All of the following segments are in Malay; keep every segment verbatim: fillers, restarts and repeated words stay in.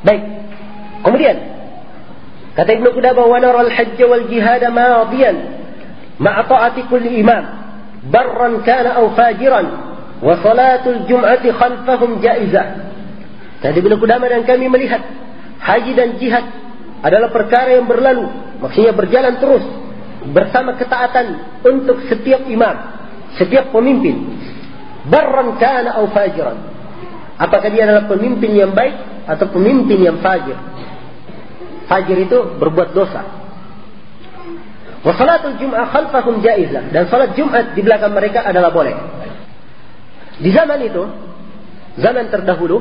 Baik. Kemudian kata Ibnu Qudamah, wa nara al-hajj wal jihad madiyan ma'a ta'ati kulli imam barran kana aw fajiran wa salatul jum'ati khalfahum jaizah. Kata Ibnu Qudamah, dan kami melihat haji dan jihad adalah perkara yang berlalu, maksudnya berjalan terus bersama ketaatan untuk setiap imam, setiap pemimpin, barran kana aw fajiran, apakah dia adalah pemimpin yang baik atau pemimpin yang fajir. Fajir itu berbuat dosa. Wa salatul jum'ah khalfahum jaizah, dan salat Jumat di belakang mereka adalah boleh. Di zaman itu, zaman terdahulu,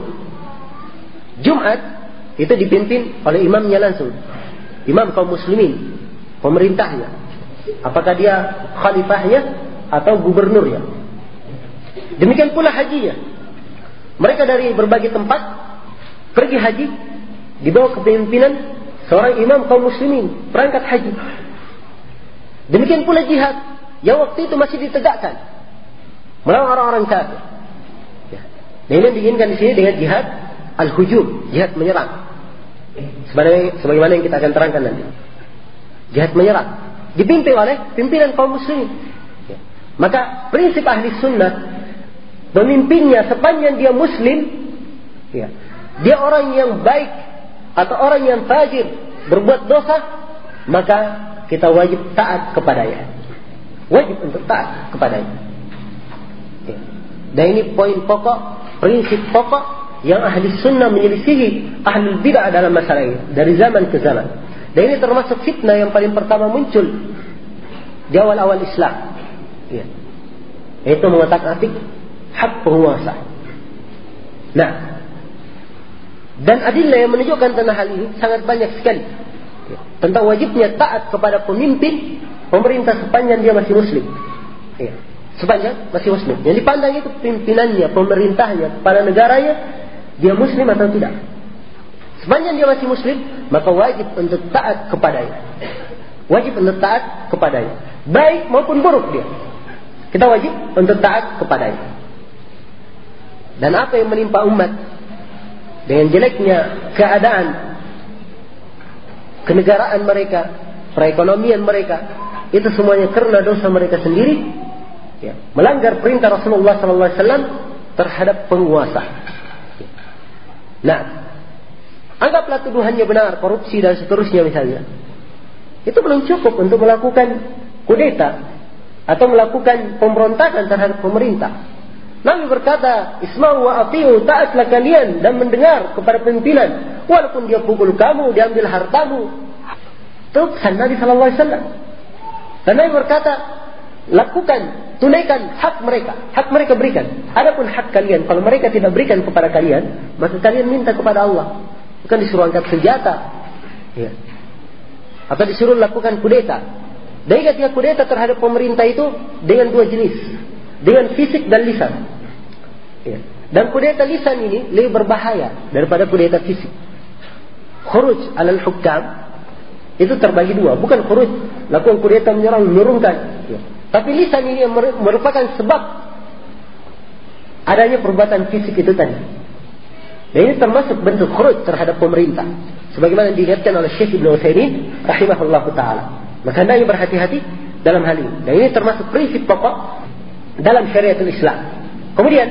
Jumat itu dipimpin oleh imamnya langsung, imam kaum muslimin, pemerintahnya, apakah dia khalifahnya atau gubernurnya. Demikian pula hajinya, mereka dari berbagai tempat pergi haji di bawah kepemimpinan seorang imam kaum muslimin berangkat haji. Demikian pula jihad yang waktu itu masih ditegakkan melawan orang-orang kafir. Ya. Dan ini diinginkan di sini dengan jihad al-hujum, jihad menyerang. Sebagaimana, sebagaimana yang kita akan terangkan nanti. Jihad menyerang dipimpin oleh pimpinan kaum muslimin. Ya. Maka prinsip ahli sunnah, pemimpinnya sepanjang dia muslim, ya, dia orang yang baik atau orang yang fajir, berbuat dosa, maka kita wajib taat kepadanya. Wajib untuk taat kepadanya. Ya. Dan ini poin pokok, prinsip pokok yang ahli sunnah menyelisihi ahli bid'ah dalam masalah ini dari zaman ke zaman. Dan ini termasuk fitnah yang paling pertama muncul di awal-awal Islam. Ya. Yaitu mengotak-atik hak penguasa. Nah, dan adillah yang menunjukkan tentang hal ini sangat banyak sekali. Ya. Tentang wajibnya taat kepada pemimpin pemerintah sepanjang dia masih muslim. Ya. Sepanjang masih muslim. Yang dipandang itu pimpinannya, pemerintahnya, kepala negaranya, dia muslim atau tidak. Sepanjang dia masih muslim, maka wajib untuk taat kepadanya. Wajib untuk taat kepadanya, baik maupun buruk dia. Kita wajib untuk taat kepadanya. Dan apa yang menimpa umat dengan jeleknya keadaan kenegaraan mereka, perekonomian mereka, itu semuanya karena dosa mereka sendiri, ya, melanggar perintah Rasulullah sallallahu alaihi wasallam terhadap penguasa. Nah, anggaplah tuduhannya benar, korupsi dan seterusnya misalnya. Itu belum cukup untuk melakukan kudeta atau melakukan pemberontakan terhadap pemerintah. Nabi berkata, "Isma'u wa ati'u," taatlah kalian dan mendengar kepada pimpinan, walaupun dia pukul kamu, diambil hartamu. Itu pesan Nabi sallallahu alaihi wasallam. Dan Nabi berkata, lakukan, tunaikan hak mereka, hak mereka berikan. Adapun hak kalian, kalau mereka tidak berikan kepada kalian, maka kalian minta kepada Allah. Bukan disuruh angkat senjata, ya, atau disuruh lakukan kudeta. Dan ingat, kudeta terhadap pemerintah itu dengan dua jenis, dengan fisik dan lisan. Ya. Dan kudeta lisan ini lebih berbahaya daripada kudeta fisik. Khuruj alal hukam itu terbagi dua, bukan khuruj lakukan kudeta menyerang, menurunkan. Ya. Tapi lisan ini merupakan sebab adanya perbuatan fisik itu tadi. Dan ini termasuk bentuk khuruj terhadap pemerintah, sebagaimana diingatkan oleh Syekh Ibnu Utsaimin rahimahullahu taala. Maka hendaknya berhati-hati dalam hal ini. Dan ini termasuk prinsip pokok dalam syariatul Islam. Kemudian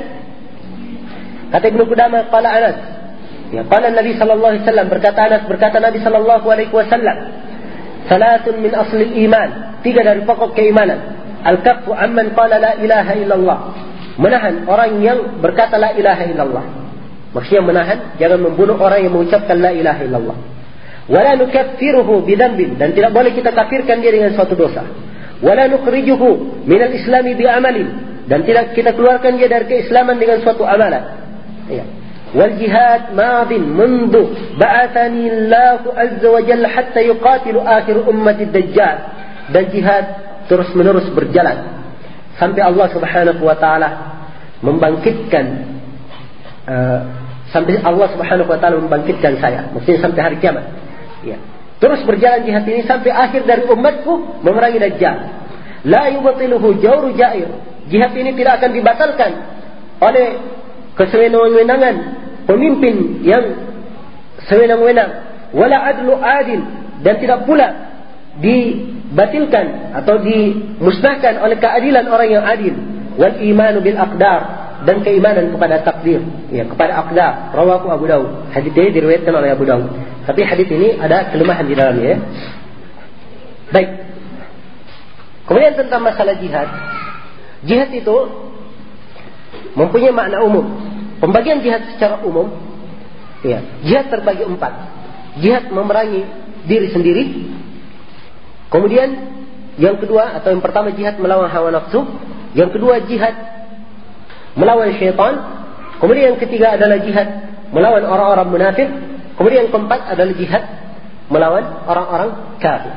kata Ibnu Qudamah, qala Anas, ya, qala Nabi sallallahu alaihi wasallam, berkata Anas, berkata Nabi sallallahu alaihi wasallam, salatun min asli iman, tiga dari pokok keimanan. Al-kaffu amman qala la ilaha illallah, menahan orang yang berkata la ilaha illallah. Maksudnya menahan, jangan membunuh orang yang mengucapkan la ilaha illallah. Wala nukaffiruhu bidhanbin, dan tidak boleh kita kafirkan dia dengan suatu dosa. Wala nukhrijuhu minal islami bi'amalin, dan tidak kita keluarkan dia dari keislaman dengan suatu amalan. Ya. Wal jihad madin mundu ba'athani Allah azza wa jalla hatta yuqatilu akhir ummati dajjal, dan jihad terus menerus berjalan sampai Allah subhanahu wa ta'ala membangkitkan uh, sampai Allah subhanahu wa ta'ala membangkitkan saya, maksudnya sampai hari kiamat. Ya. Terus berjalan jihad ini sampai akhir dari umatku memerangi Dajjal. La yubtiluhu jawru jair, jihad ini tidak akan dibatalkan oleh kesewenang-wenangan pemimpin yang sewenang-wenang, wala adlu adil, dan tidak pula dibatilkan atau dimusnahkan oleh keadilan orang yang adil, wal imanu bil aqdar, dan keimanan kepada takdir, ya, kepada aqdar. Rawahu Abu Daud. Hadis ini diriwayatkan oleh Abu Daud. Tapi hadis ini ada kelemahan di dalamnya, ya. Baik. Kemudian tentang masalah jihad. Jihad itu mempunyai makna umum. Pembagian jihad secara umum, ya, jihad terbagi empat. Jihad memerangi diri sendiri. Kemudian yang kedua atau yang pertama jihad melawan hawa nafsu. Yang kedua jihad melawan syaitan. Kemudian yang ketiga adalah jihad melawan orang-orang munafik. Kemudian yang keempat adalah jihad melawan orang-orang kafir.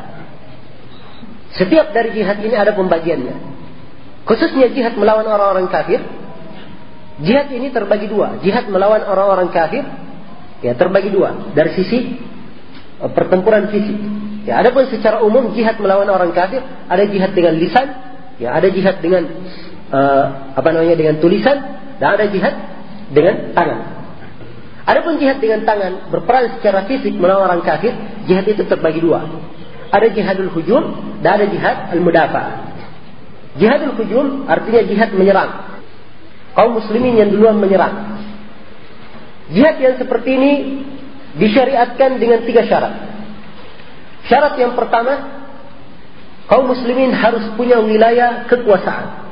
Setiap dari jihad ini ada pembagiannya. Khususnya jihad melawan orang-orang kafir. Jihad ini terbagi dua. Jihad melawan orang-orang kafir, ya, terbagi dua. Dari sisi pertempuran fisik. Ya, adapun secara umum jihad melawan orang kafir, ada jihad dengan lisan, ya, ada jihad dengan uh, apa namanya dengan tulisan, dan ada jihad dengan tangan. Adapun jihad dengan tangan, berperang secara fisik melawan orang kafir, jihad itu terbagi dua. Ada jihadul hujum dan ada jihad al-mudafa. Jihadul hujum artinya jihad menyerang. Kaum muslimin yang duluan menyerang. Jihad yang seperti ini disyariatkan dengan tiga syarat. Syarat yang pertama, kaum muslimin harus punya wilayah kekuasaan.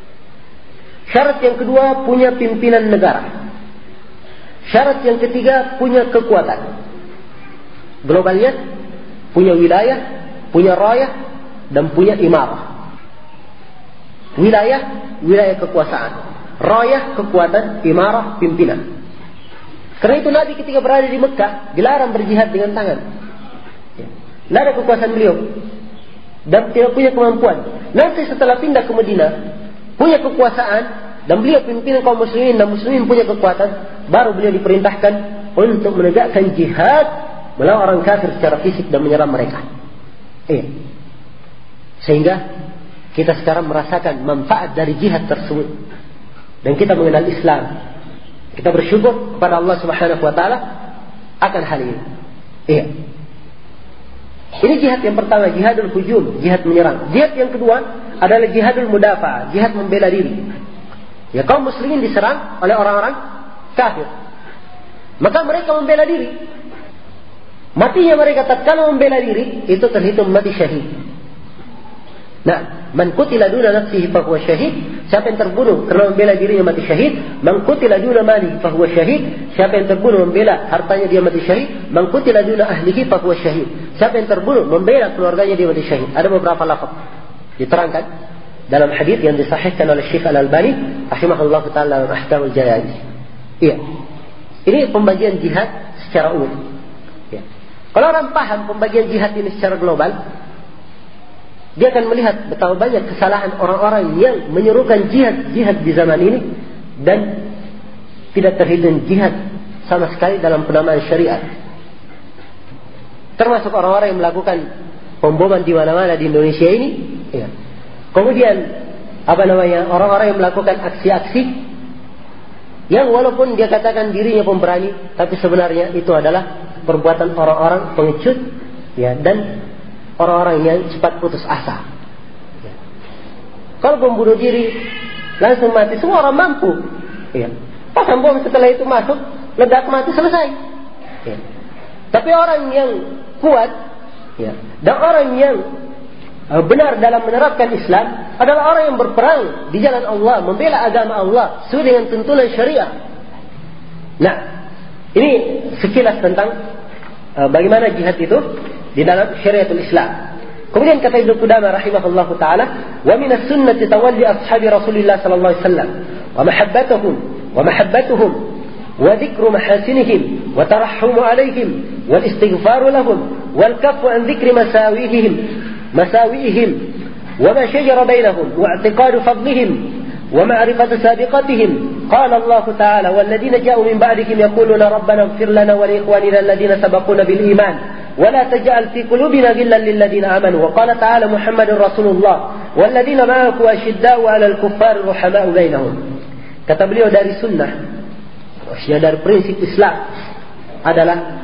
Syarat yang kedua, punya pimpinan negara. Syarat yang ketiga, punya kekuatan. Globalnya, punya wilayah, punya rayah, dan punya imarah. Wilayah, wilayah kekuasaan. Rayah, kekuatan, imarah, pimpinan. Karena itu Nabi ketika berada di Mekah dilarang berjihad dengan tangan. Tidak ada kekuasaan beliau dan tidak punya kemampuan. Nanti setelah pindah ke Madinah, punya kekuasaan dan beliau pimpinan kaum muslimin dan muslimin punya kekuatan, baru beliau diperintahkan untuk menegakkan jihad melawan orang kafir secara fisik dan menyerang mereka. Iya. Sehingga kita sekarang merasakan manfaat dari jihad tersebut dan kita mengenal Islam. Kita bersyukur kepada Allah Subhanahu wa taala akan hal ini. Iya. Ini jihad yang pertama, jihadul hujum, jihad menyerang. Jihad yang kedua adalah jihadul mudafa, jihad membela diri. Ya, kaum muslimin diserang oleh orang-orang kafir, maka mereka membela diri. Matinya mereka tatkala membela diri itu terhitung mati syahid. Nah, man qutila duna nafsihi fa huwa syahid. Siapa yang terbunuh karena membela dirinya mati syahid. Man qutila duna malihi fa huwa syahid. Siapa yang terbunuh membela hartanya dia mati syahid. Man qutila duna ahlihi fa huwa syahid. Siapa yang terbunuh membela keluarganya dia mati syahid. Ada beberapa lafaz diterangkan dalam hadis yang disahihkan oleh Syekh Al-Albani rahimahullah taala dalam Ahkamul Janaiz. Iya. Ini pembagian jihad secara umum. Ya. Kalau orang paham pembagian jihad ini secara global, dia akan melihat betapa banyak kesalahan orang-orang yang menyerukan jihad-jihad di zaman ini dan tidak terhitung jihad sama sekali dalam penamaan syariat. Termasuk orang-orang yang melakukan pemboman di mana-mana di Indonesia ini. Ya. Kemudian apa namanya orang-orang yang melakukan aksi-aksi yang walaupun dia katakan dirinya pemberani, tapi sebenarnya itu adalah perbuatan orang-orang pengecut, ya, dan orang-orang yang cepat putus asa. Ya. Kalau membunuh diri langsung mati, semua orang mampu. Ya. Pasang bom setelah itu masuk, ledak mati, selesai. Ya. Tapi orang yang kuat, ya, dan orang yang uh, benar dalam menerapkan Islam adalah orang yang berperang di jalan Allah, membela agama Allah sesuai dengan tuntunan syariah. Nah, ini sekilas tentang uh, bagaimana jihad itu di dalam syariatul Islam. Kemudian kata Ibnu Qudamah rahimahullahu taala, "Wa min as-sunnati tawalli ashabi Rasulillah sallallahu alaihi wasallam wa mahabbatuhum wa mahabbatuhum wa dhikru mahasinihim wa tarahhumu alaihim wal istighfaru lahum wal kaffu an dhikri masawihim masawihim wa ma shajara bainahum wa i'tiqadu fadlihim wa ma'rifatu sabiqatihim." قال الله تعالى: "والذين جاءوا من بعدهم يقولون ربنا اغفر لنا ولإخواننا الذين سبقونا بالإيمان ولا تجعل في قلوبنا غلا للذين آمنوا." وقال تعالى: "محمد رسول الله والذين معه أشداء على الكفار رحماء بينهم." Kata beliau dari sunnah, maksudnya dari prinsip Islam adalah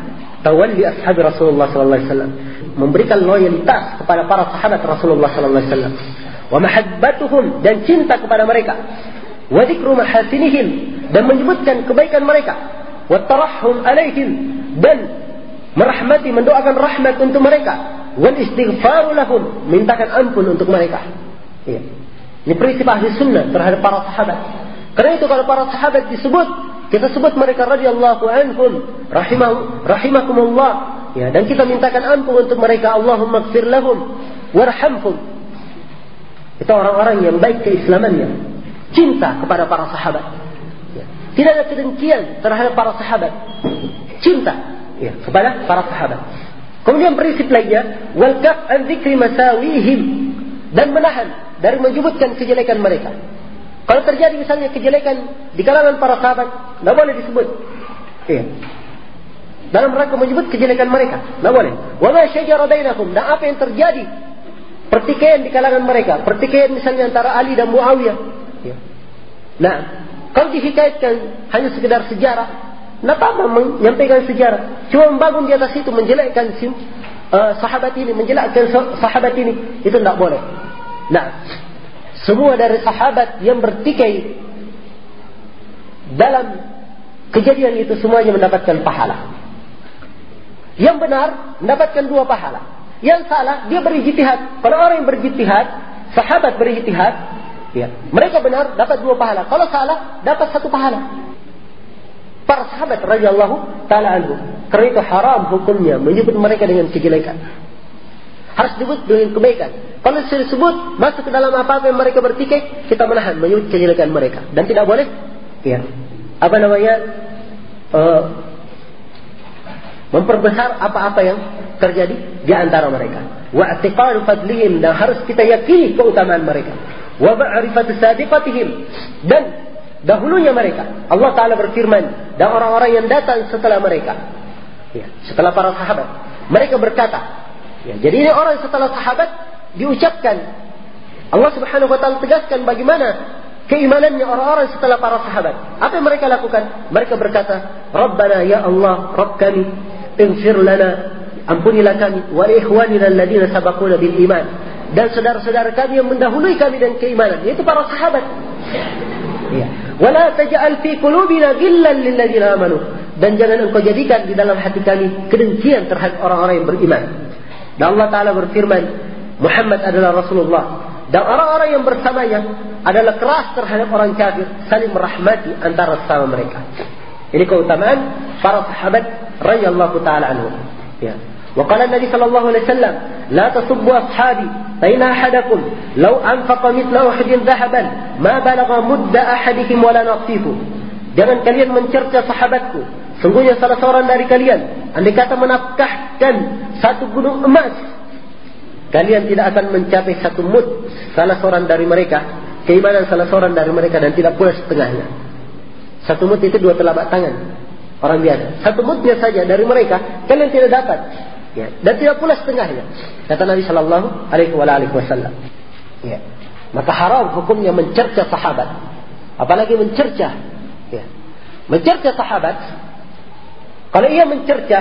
tawalli ashabi Rasulullah sallallahu alaihi wasallam, memberikan loyalitas kepada para sahabat Rasulullah sallallahu alaihi wasallam, wa mahabbatuhum, dan cinta kepada mereka, wa dzikru mahasinihim, dan menyebutkan kebaikan mereka, wa tarahhum alaihim, dan merahmati, mendoakan rahmat untuk mereka, wal istighfaru lahum, mintakan ampun untuk mereka. Ya. Ini prinsip ahli sunnah terhadap para sahabat. Karena itu kalau para sahabat disebut, kita sebut mereka radhiyallahu anhum, rahimahu rahimakumullah, ya, dan kita mintakan ampun untuk mereka, Allahumma ighfir lahum warhamhum. Itu orang-orang yang baik keislamannya, cinta kepada para sahabat. Ya. Tidak ada kedengkian terhadap para sahabat, cinta, ya, kepada para sahabat. Kemudian prinsip lainnya, wal kaf an dzikri masawihim, dan menahan dari menyebutkan kejelekan mereka. Kalau terjadi misalnya kejelekan di kalangan para sahabat, tidak boleh disebut. Iya. Dalam rangka menyebut kejelekan mereka, tidak boleh. Wa ma syajara bainahum, dan apa yang terjadi pertikaian di kalangan mereka, pertikaian misalnya antara Ali dan Muawiyah. Iya. Nah, kalau dihikayatkan hanya sekedar sejarah, tidak apa menyampaikan sejarah, cuma membangun di atas itu, menjelekkan si, uh, sahabat ini, menjelekkan sahabat ini, itu tidak boleh. Nah, semua dari sahabat yang bertikai dalam kejadian itu semuanya mendapatkan pahala. Yang benar mendapatkan dua pahala. Yang salah dia berijtihad. Kalau orang yang berijtihad, sahabat berijtihad, ya, mereka benar dapat dua pahala. Kalau salah dapat satu pahala. Para sahabat radhiyallahu taala anhum. Karena itu haram hukumnya menyebut mereka dengan kejelekan. Harus disebut dengan kebaikan. Kalau disebut masuk ke dalam apa-apa yang mereka bertikai, kita menahan menyebut kejelekan mereka, dan tidak boleh, ya, apa namanya, uh, memperbesar apa-apa yang terjadi di antara mereka. Wa i'tiqadu fadlihim, dan harus kita yakini keutamaan mereka. Wa ma'rifatu sabiqatihim, dan dahulunya mereka. Allah Taala berfirman, dan orang-orang yang datang setelah mereka, ya, setelah para sahabat, mereka berkata. Ya, jadi ini orang setelah sahabat diucapkan. Allah Subhanahu wa taala tegaskan bagaimana keimanannya orang-orang setelah para sahabat. Apa yang mereka lakukan? Mereka berkata, Rabbana ya Allah, Rabb kami, ighfir lana, ampunilah kami, wa ikhwanina alladziina sabaquna bil iman, dan saudara-saudara kami yang mendahului kami dan keimanan, yaitu para sahabat. Ya. Wala taj'al fi qulubina ghillan lil ladziina amanu, dan jangan engkau jadikan di dalam hati kami kedengkian terhadap orang-orang yang beriman. Dan Allah Ta'ala berfirman, Muhammad adalah Rasulullah, dan orang-orang yang bersamanya adalah keras terhadap orang kafir, saling merahmati antara sesama mereka. Ini keutamaan para sahabat radhiyallahu ta'ala anhum. Ya. Wa qala Nabi sallallahu alaihi wasallam, la tasubbu ashabi, fa inna ahadakum law anfaqa mithla uhudin dhahaban ma balagha mudda ahadihim wala nasifu. Jangan kalian mencerca sahabatku, sungguhnya salah seorang dari kalian andai kata menafkahkan satu gunung emas, kalian tidak akan mencapai satu mud salah seorang dari mereka, keimanan salah seorang dari mereka, dan tidak pula setengahnya. Satu mud itu dua telapak tangan orang biasa. Satu mudnya saja dari mereka kalian tidak dapat, ya, dan tidak pula setengahnya, kata Nabi Sallallahu Alaihi Wasallam. Ya. Maka haram hukumnya mencerca sahabat, apalagi mencerca, ya, mencerca sahabat. Kalau ia mencerca,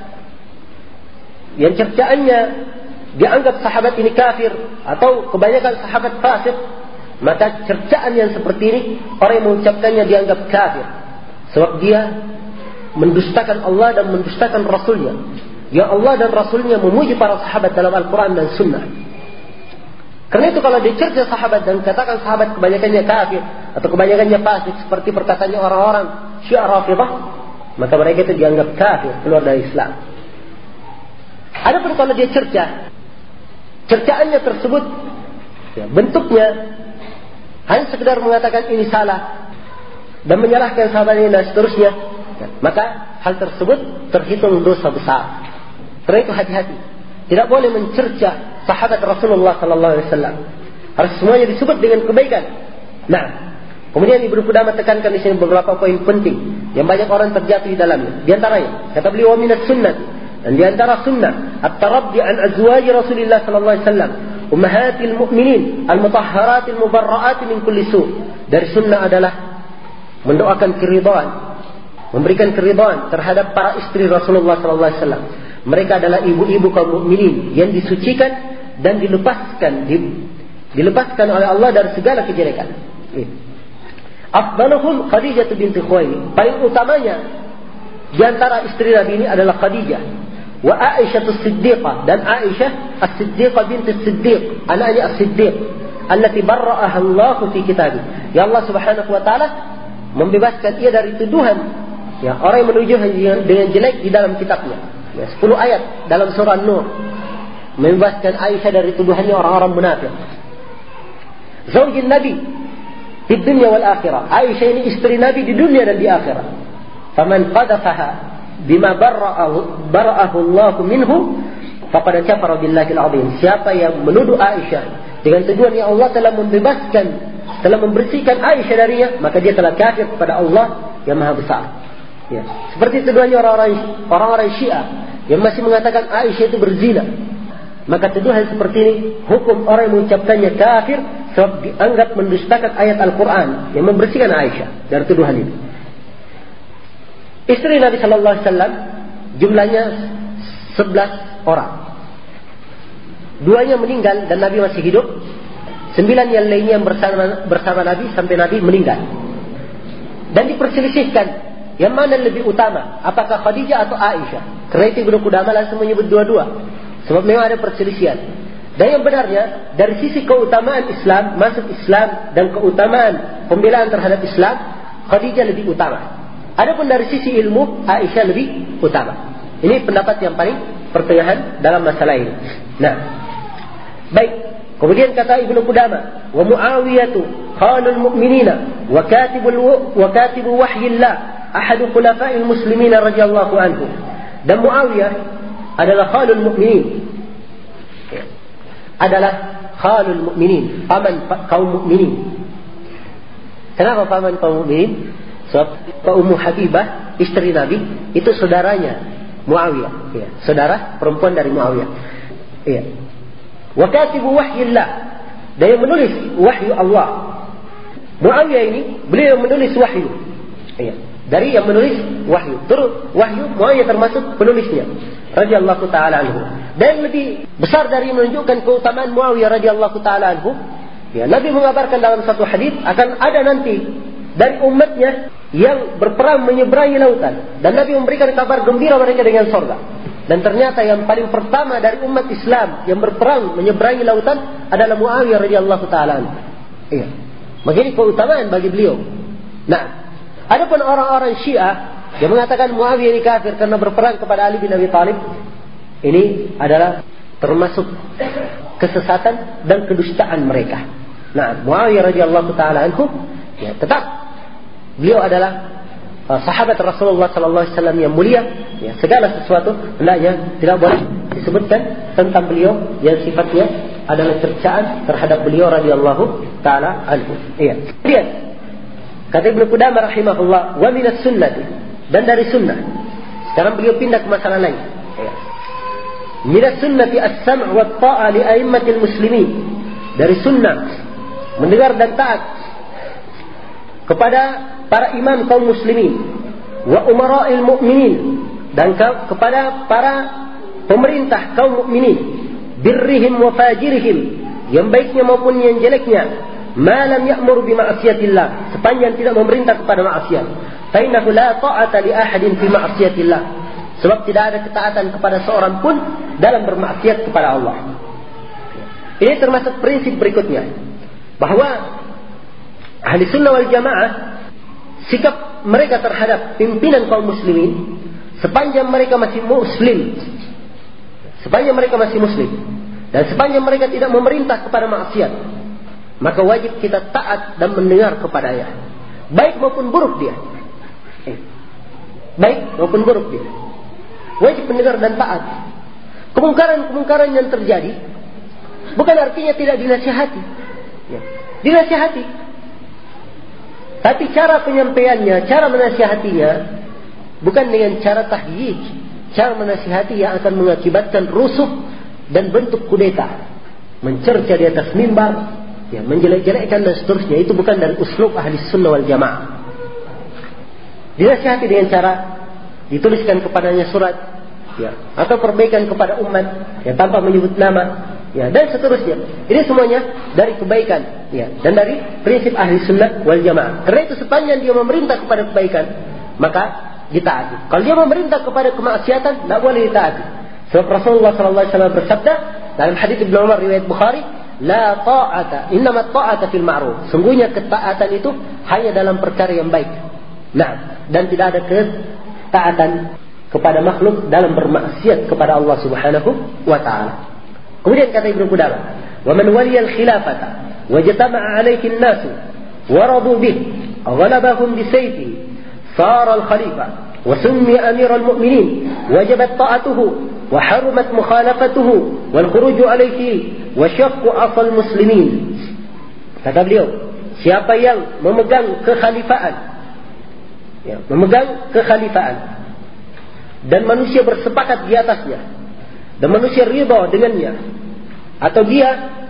yang cercaannya dianggap sahabat ini kafir atau kebanyakan sahabat fasik, maka cercaan yang seperti ini orang yang mengucapkannya dianggap kafir, sebab dia mendustakan Allah dan mendustakan Rasulnya. Ya, Allah dan Rasulnya memuji para sahabat dalam Al-Quran dan Sunnah. Karena itu kalau dicerca sahabat dan katakan sahabat kebanyakannya kafir atau kebanyakannya fasik, seperti perkataannya orang-orang Syiah Rafidhah, maka mereka itu dianggap kafir, keluar dari Islam. Adapun kalau dia cerca, cercaannya tersebut, ya, bentuknya hanya sekedar mengatakan ini salah dan menyalahkan sahabat ini dan seterusnya, ya, maka hal tersebut terhitung dosa besar. Karena itu hati-hati, tidak boleh mencerca sahabat Rasulullah Sallallahu Alaihi Wasallam. Harus semuanya disebut dengan kebaikan. Nah, kemudian Ibnu Qudamah tekankan di sini beberapa poin penting yang banyak orang terjatuh di dalamnya. Di antaranya, kata beliau, minat sunnah, dan di antara sunnah at-taraddi an azwaji Rasulillah sallallahu alaihi wasallam ummahatil mu'minin al-mutahharatil mubarra'atin min kulli su'. Dari sunnah adalah mendoakan keridhaan memberikan keridhaan terhadap para istri Rasulullah sallallahu alaihi wasallam. Mereka adalah ibu-ibu kaum mukminin yang disucikan dan dilepaskan di, dilepaskan oleh Allah dari segala kejelekan. Afdaluhum Khadijah binti Khuwailid. Paling utamanya di antara istri Nabi ini adalah Khadijah. Wa Aisyah as-Siddiqah, dan Aisyah as-Siddiqah binti Siddiq, anaknya as-Siddiq, allati barra'aha Allah fi kitabih. Ya Allah Subhanahu wa taala membebaskan ia dari tuduhan ya orang yang menuduh dengan jelek di dalam kitabnya. Ya, sepuluh ayat dalam surah An-Nur membebaskan Aisyah dari tuduhannya orang-orang munafik. Zaujin Nabi di dunia wal akhirah. Aisyah ini istri Nabi di dunia dan di akhirat. Faman qadhafaha bima barra'ahu bara'ahu Allah minhu faqad kafara billahil azim. Siapa yang menuduh Aisyah dengan tuduhan yang Allah telah membebaskan, telah membersihkan Aisyah darinya, maka dia telah kafir kepada Allah yang Maha Besar. Ya. Seperti tuduhannya orang-orang orang-orang Syiah yang masih mengatakan Aisyah itu berzina. Maka tuduhan seperti ini, hukum orang yang mengucapkannya kafir sebab dianggap mendustakan ayat Al-Quran yang membersihkan Aisyah dari tuduhan ini. Istri Nabi Sallallahu Alaihi Wasallam jumlahnya sebelas orang. Duanya meninggal dan Nabi masih hidup. Sembilan yang lainnya bersama, bersama Nabi sampai Nabi meninggal. Dan diperselisihkan yang mana lebih utama, apakah Khadijah atau Aisyah. Karena itu Ibnu Qudamah langsung menyebut dua-dua. Sebab memang ada perselisihan. Dan yang benarnya dari sisi keutamaan Islam, masuk Islam dan keutamaan pembelaan terhadap Islam, Khadijah lebih utama. Adapun dari sisi ilmu, Aisyah lebih utama. Ini pendapat yang paling pertengahan dalam masalah ini. Nah, baik. Kemudian kata Ibnu Qudamah, wa Muawiyatu khanul mu'minina wa katibul wa katibu wahyillah ahadu khulafa'il muslimin radhiyallahu anhu. Dan Muawiyah adalah khalul mu'minin. Adalah khalul mu'minin, paman kaum mukminin. Kenapa paman kaum mukminin? Sebab Ummu Habibah, istri Nabi, itu saudaranya Muawiyah, ya, saudara perempuan dari Muawiyah. Iya. Wa katibu wahyillah, dan yang menulis wahyu Allah. Muawiyah ini beliau menulis wahyu. Iya. Dari yang menulis wahyu. Terus wahyu Muawiyah termasuk penulisnya. Radhiyallahu taala anhu. Dan lebih besar dari menunjukkan keutamaan Muawiyah radhiyallahu taala anhu, ya, Nabi mengabarkan dalam satu hadis akan ada nanti dari umatnya yang berperang menyeberangi lautan, dan Nabi memberikan kabar gembira mereka dengan surga. Dan ternyata yang paling pertama dari umat Islam yang berperang menyeberangi lautan adalah Muawiyah radhiyallahu taala anhu. Iya. Begini keutamaan bagi beliau. Nah, adapun orang-orang Syiah yang mengatakan Muawiyah ini kafir karena berperang kepada Ali bin Abi Thalib, ini adalah termasuk kesesatan dan kedustaan mereka. Nah, Muawiyah radhiyallahu taala anhu, ya, tetap beliau adalah uh, sahabat Rasulullah sallallahu alaihi wasallam yang mulia. Ya, segala sesuatu hendaknya tidak boleh disebutkan tentang beliau yang sifatnya adalah cercaan terhadap beliau radhiyallahu taala anhu. Iya. Kemudian kata Ibnu Qudamah rahimahullah, wa minas sunnati, dan dari sunnah. Sekarang beliau pindah ke masalah lain. Iya. Minas sunnati as-sam' wa ta'a li a'immatil muslimin. Dari sunnah mendengar dan taat kepada para imam kaum muslimin, wa umara'il mu'minin, dan kepada para pemerintah kaum mukminin, birrihim wa fajirihim, yang baiknya maupun yang jeleknya, ma lam ya'mur bi ma'siyatillah, sepanjang tidak memerintah kepada maksiat. Fa innahu la ta'ata li ahadin fi ma'siyatillah, sebab tidak ada ketaatan kepada seorang pun dalam bermaksiat kepada Allah. Ini termasuk prinsip berikutnya, bahwa ahli sunnah wal jamaah, sikap mereka terhadap pimpinan kaum muslimin, sepanjang mereka masih muslim, sepanjang mereka masih muslim, dan sepanjang mereka tidak memerintah kepada maksiat, maka wajib kita taat dan mendengar kepadanya, baik maupun buruk dia. Baik maupun buruk dia, wajib mendengar dan taat. Kemungkaran-kemungkaran yang terjadi bukan artinya tidak dinasihati, ya, dinasihati. Tapi cara penyampaiannya, cara menasihatinya bukan dengan cara tahyij, cara menasihati yang akan mengakibatkan rusuh dan bentuk kudeta, mencerca di atas mimbar, ya, menjelek-jelekkan dan seterusnya. Itu bukan dari uslub ahli sunnah wal jamaah. dinasihati dengan cara dituliskan kepadanya surat, ya, atau perbaikan kepada umat, ya, tanpa menyebut nama, ya, dan seterusnya. Ini semuanya dari kebaikan, ya, dan dari prinsip ahli sunnah wal jamaah. Karena itu sepanjang dia memerintah kepada kebaikan, maka ditaati. Kalau dia memerintah kepada kemaksiatan, tidak boleh ditaati. Sebab Rasulullah sallallahu alaihi wasallam bersabda dalam hadits Ibnu Umar riwayat Bukhari, la ta'ata, innamat ta'ata fil ma'ruf. Sungguhnya ketaatan itu hanya dalam perkara yang baik. Nah, dan tidak ada ketaatan kepada makhluk dalam bermaksiat kepada Allah Subhanahu wa taala. Kemudian kata Ibnu Qudamah, "Wa man waliya al-khilafata wajtama'a 'alayhi an-nas wa radu bih, ghalabahum bi sayfihi, sara al-khalifa wa summiya amiral mu'minin, wajibat ta'atuhu wa harumat mukhalafatuhu wal khuruju 'alayhi wa syaqqu 'asal muslimin." Kata beliau, siapa yang memegang kekhalifaan, ya, memegang kekhalifaan dan manusia bersepakat di atasnya, dan manusia ridha dengannya, atau dia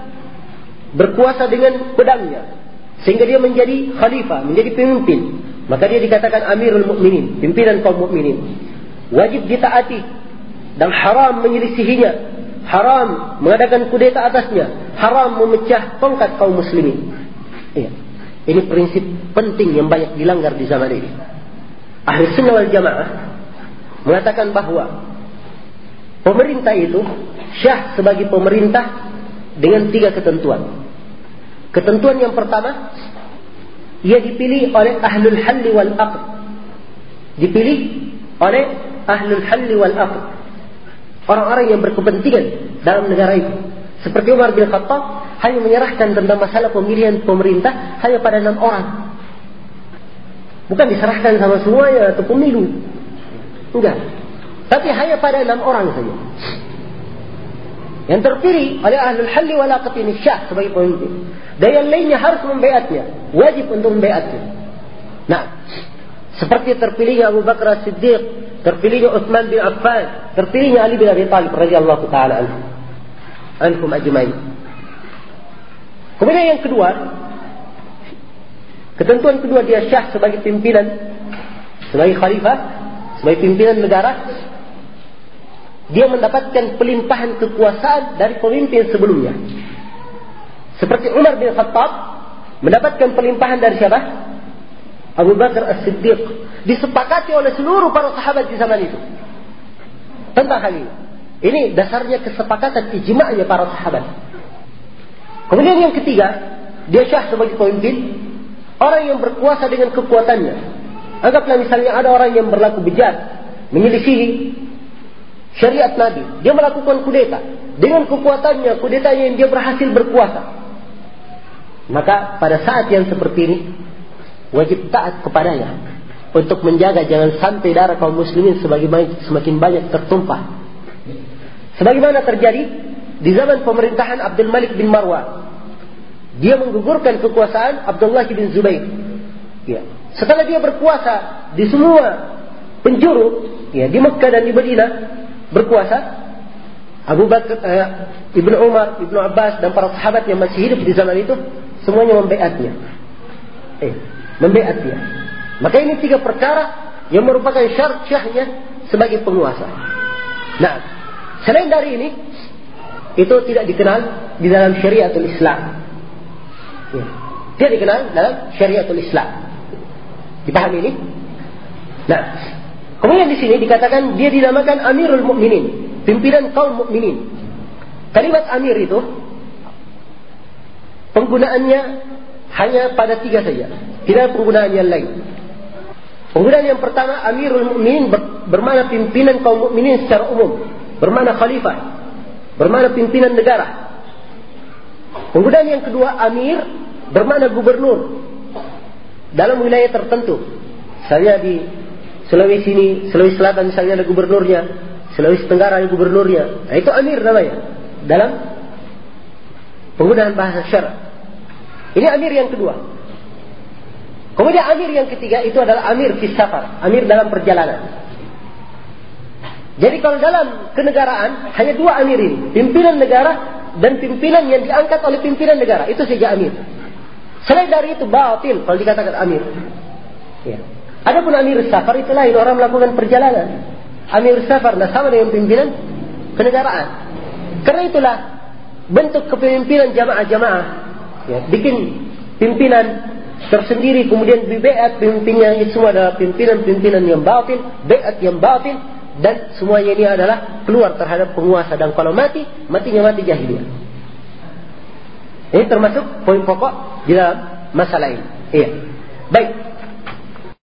berkuasa dengan pedangnya sehingga dia menjadi khalifah, menjadi pemimpin, maka dia dikatakan amirul mukminin, pimpinan kaum mukminin. Wajib ditaati dan haram menyelisihinya, haram mengadakan kudeta atasnya, haram memecah tongkat kaum muslimin. Iya. Ini prinsip penting yang banyak dilanggar di zaman ini. Ahli sunnah wal jamaah mengatakan bahwa pemerintah itu syah sebagai pemerintah dengan tiga ketentuan. Ketentuan yang pertama, ia dipilih oleh ahlul halli wal aqd. Dipilih oleh ahlul halli wal aqd, orang-orang yang berkepentingan dalam negara itu. Seperti Umar bin Khattab hanya menyerahkan tentang masalah pemilihan pemerintah hanya pada enam orang. Bukan diserahkan sama semuanya atau pemilu. Enggak. Tapi hanya pada enam orang saja. Yang terpilih oleh ahlul halli wal aqd ini syah sebagai pemimpin. Dan yang lainnya harus membaiatnya, wajib untuk membaiatnya. Nah, seperti terpilihnya Abu Bakar As-Siddiq, terpilihnya Utsman bin Affan, terpilihnya Ali bin Abi Thalib radhiyallahu taala anhu. Anhum ajmain. Kemudian yang kedua, ketentuan kedua, dia syah sebagai pimpinan, sebagai khalifah, sebagai pimpinan negara. Dia mendapatkan pelimpahan kekuasaan dari pemimpin sebelumnya. Seperti Umar bin Khattab mendapatkan pelimpahan dari siapa? Abu Bakar As-Siddiq. Disepakati oleh seluruh para sahabat di zaman itu tentang hal ini. Ini dasarnya kesepakatan ijma'nya para sahabat. Kemudian yang ketiga, dia syah sebagai pemimpin, orang yang berkuasa dengan kekuatannya. Anggaplah misalnya ada orang yang berlaku bejat, menyelisihi syariat Nabi, dia melakukan kudeta. Dengan kekuatannya, kudetanya yang dia berhasil berkuasa. Maka pada saat yang seperti ini, wajib taat kepadanya untuk menjaga jangan sampai darah kaum muslimin semakin banyak tertumpah. Sebagaimana terjadi di zaman pemerintahan Abdul Malik bin Marwan. Dia menggugurkan kekuasaan Abdullah bin Zubair. Ya. Setelah dia berkuasa di semua penjuru, ya, di Mekah dan di Madinah berkuasa, Abu Bakar, eh, Ibnu Umar, Ibnu Abbas dan para sahabat yang masih hidup di zaman itu semuanya membaiatnya. Eh, membaiatnya. Maka ini tiga perkara yang merupakan syarat syahnya sebagai penguasa. Nah, selain dari ini, itu tidak dikenal di dalam syariatul Islam. Ya. Tidak dikenal dalam syariatul Islam. Dipahami ini? Nah, kemudian di sini dikatakan dia dinamakan Amirul Mukminin, pimpinan kaum mukminin. Kalimat Amir itu penggunaannya hanya pada tiga saja, tidak penggunaan yang lain. Penggunaan yang pertama, Amirul Mukminin bermakna pimpinan kaum mukminin secara umum, bermakna khalifah, bermakna pimpinan negara. Penggunaan yang kedua, Amir bermakna gubernur dalam wilayah tertentu. Misalnya di Sulawesi ini, Sulawesi Selatan misalnya ada gubernurnya, Sulawesi Tenggara ada gubernurnya. Nah, itu Amir namanya dalam penggunaan bahasa syar'i. Ini Amir yang kedua. Kemudian Amir yang ketiga itu adalah Amir fi safar, Amir dalam perjalanan. Jadi kalau dalam kenegaraan hanya dua Amir ini, pimpinan negara dan pimpinan yang diangkat oleh pimpinan negara, itu saja Amir. Selain dari itu batil kalau dikatakan Amir. Ya. Adapun amir safar itu lain, orang melakukan perjalanan. Amir safar nah sama dengan pimpinan kenegaraan. Karena itulah bentuk kepemimpinan jamaah-jamaah, ya, bikin pimpinan tersendiri kemudian dibeat pemimpinnya, itu semua adalah pimpinan-pimpinan yang batil, beat yang batil, dan semuanya ini adalah keluar terhadap penguasa, dan kalau mati, matinya mati jahiliyah. Ini termasuk poin pokok di dalam masalah ini. Iya. Baik.